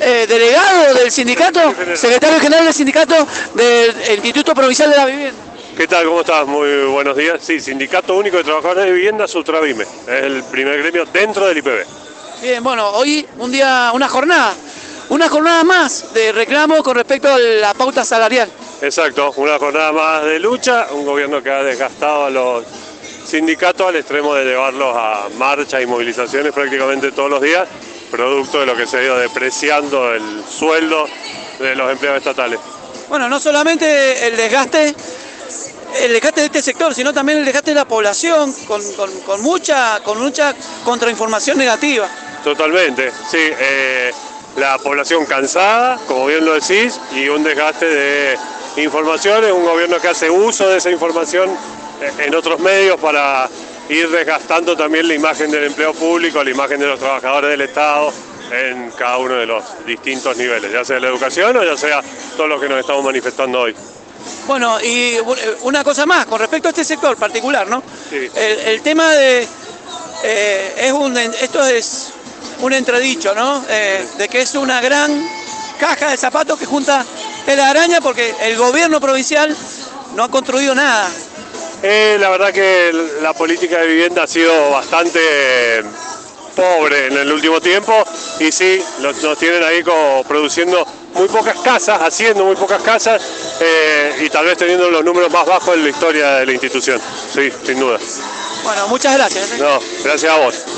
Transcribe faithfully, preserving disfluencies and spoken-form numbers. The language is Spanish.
eh, delegado del sindicato, secretario general del sindicato del Instituto Provincial de la Vivienda. ¿Qué tal? ¿Cómo estás? Muy buenos días. Sí, Sindicato Único de Trabajadores de Vivienda, Subtravime. Es el primer gremio dentro del I P B. Bien, bueno, hoy un día, una jornada, una jornada más de reclamo con respecto a la pauta salarial. Exacto, una jornada más de lucha, un gobierno que ha desgastado a los sindicatos al extremo de llevarlos a marchas y movilizaciones prácticamente todos los días, producto de lo que se ha ido depreciando el sueldo de los empleados estatales. Bueno, no solamente el desgaste, el desgaste de este sector, sino también el desgaste de la población con, con, con mucha, con mucha contrainformación negativa. Totalmente, sí. Eh, la población cansada, como bien lo decís, y un desgaste de informaciones, un gobierno que hace uso de esa información en otros medios para ir desgastando también la imagen del empleo público, la imagen de los trabajadores del Estado en cada uno de los distintos niveles, ya sea la educación o ya sea todo lo que nos estamos manifestando hoy. Bueno, y una cosa más, con respecto a este sector particular, ¿no? Sí. El, el tema de, eh, es un, esto es un entredicho, ¿no? Eh, de que es una gran caja de zapatos que junta tela araña porque el gobierno provincial no ha construido nada. Eh, la verdad que la política de vivienda ha sido bastante pobre en el último tiempo y sí, nos, nos tienen ahí como produciendo muy pocas casas, haciendo muy pocas casas eh, y tal vez teniendo los números más bajos en la historia de la institución. Sí, sin duda. Bueno, muchas gracias. No, gracias a vos.